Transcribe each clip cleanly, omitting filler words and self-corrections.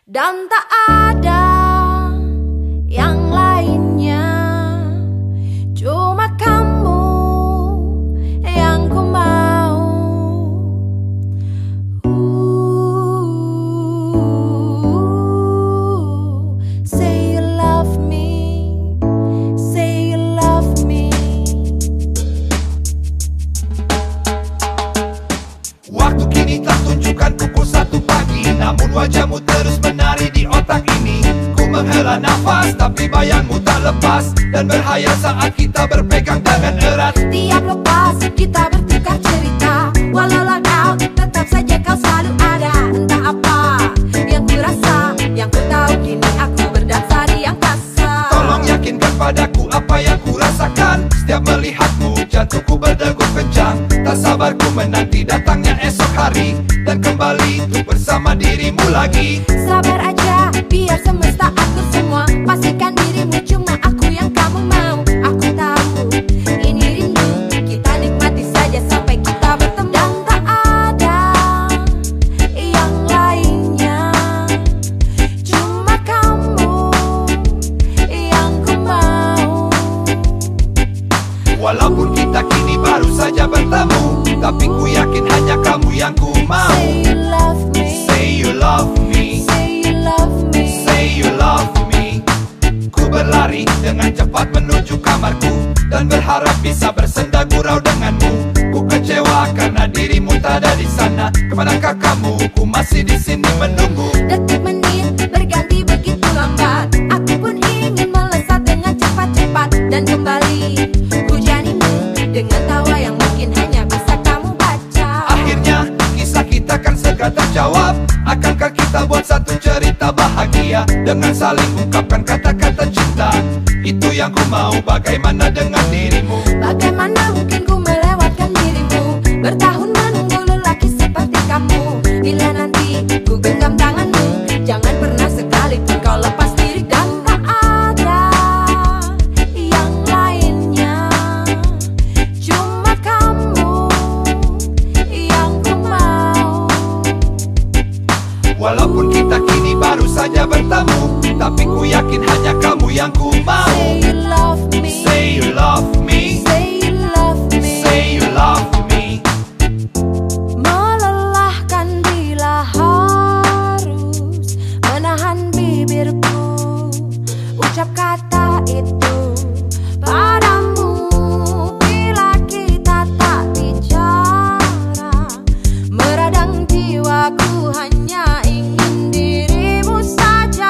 Dan tak ada yang lainnya, cuma kamu yang ku mau. Say you love me, say you love me. Waktu kini telah tunjukkan pukul 1 pagi, namun wajahmu terus menari di otak ini. Ku menghela nafas, tapi bayangmu tak lepas, dan berhayal saat kita berpegang tangan erat. Tiap lepas kita bertukar cerita, walau lagau tetap saja kau selalu ada. Entah apa yang ku rasa, yang ku tahu kini aku berdansa di angkasa. Tolong yakinkan padaku apa yang ku rasakan. Setiap melihatmu jantungku berdegup kencang. Tak sabar ku menanti datangnya esok hari, dan kembali untuk bersama dirimu lagi. Sabar aja, biar semesta atur semua. Pastikan dirimu cuma aku yang kamu mau. Aku tahu ini rindu, kita nikmati saja sampai kita bertemu. Dan tak ada yang lainnya, cuma kamu yang ku mau. Walaupun kita kini baru saja bertemu, tapi ku yakin hanya kamu yang ku mau. Say you love me, Say you love me, say you love me. say you love me. Ku berlari dengan cepat menuju kamarku, dan berharap bisa bersenda gurau denganmu. Ku kecewa karena dirimu tak ada di sana. Kemanakah kamu? Ku masih di sini menunggu. Detik menit berganti begitu lambat. Aku pun ingin melesat dengan cepat-cepat dan kembali hujanimu dengan tawa yang mungkin hanya bisa kamu baca. Akhirnya kisah kita kan segera terjawab. Akankah kita buat satu cerita bahagia dengan saling ungkapkan kata-kata cinta? Itu yang ku mau. Bagaimana dengan dirimu? Bagaimana mungkin ku melewatkan dirimu, bertahun menunggu lelaki seperti kamu. Bila nanti ku genggam tanganmu, jangan pernah sekalipun kau lepas diri. Dan tak ada yang lainnya, cuma kamu yang ku mau. Walaupun kita kini baru saja bertemu, tapi ku yakin hanya kamu yang ku mau. Say you love me, Say you love me, say you love me. say you love me. Melelahkan bila harus menahan bibirku ucap kata itu padamu. Bila kita tak bicara, meradang jiwaku hanya ingin dirimu saja.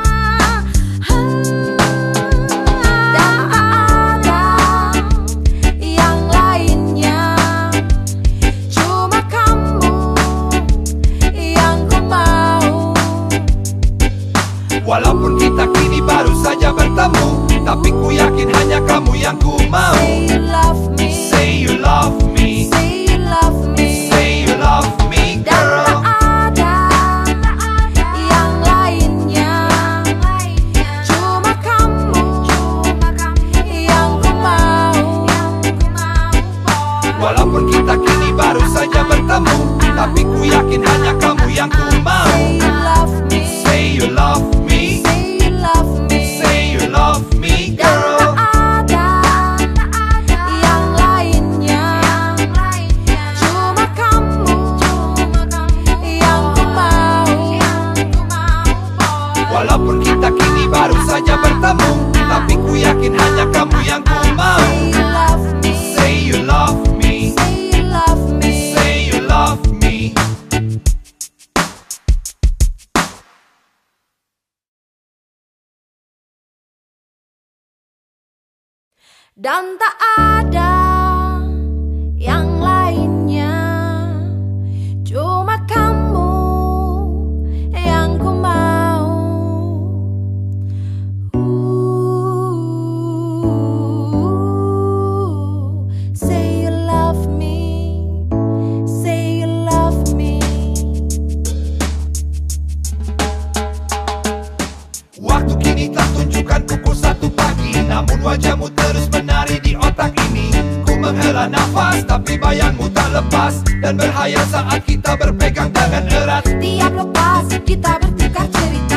Dan ada yang lainnya, cuma kamu yang ku mau. Walaupun kita kini baru saja bertemu, tapi ku yakin hanya kamu yang ku mau. Say you love me, Say you love me, say you love me. say you love me, Dan girl. tak ada yang lainnya, cuma kamu yang ku mau. Walaupun kita kini baru saja bertemu, tapi ku yakin hanya kamu yang ku mau. Say you love me, Say you love me, say you love me. say you love me, Dan girl. tak ada yang lainnya, cuma kamu yang ku mau. Walaupun kita kini baru saja bertemu, tapi ku yakin hanya kamu yang ku mau. Say you love me, Say you love me, say you love me. say you love me. Dan tak ada yang lainnya, cuma kamu yang ku mau. Say you love me, say you love me. Waktu kini telah tunjukkan pukul 1 pagi, namun wajahmu terus menari di otak ini. Ku menghela nafas, tapi bayangmu tak lepas, dan berhayal saat kita berpegang tangan erat. Tiap lepas kita bertiga bertukar cerita.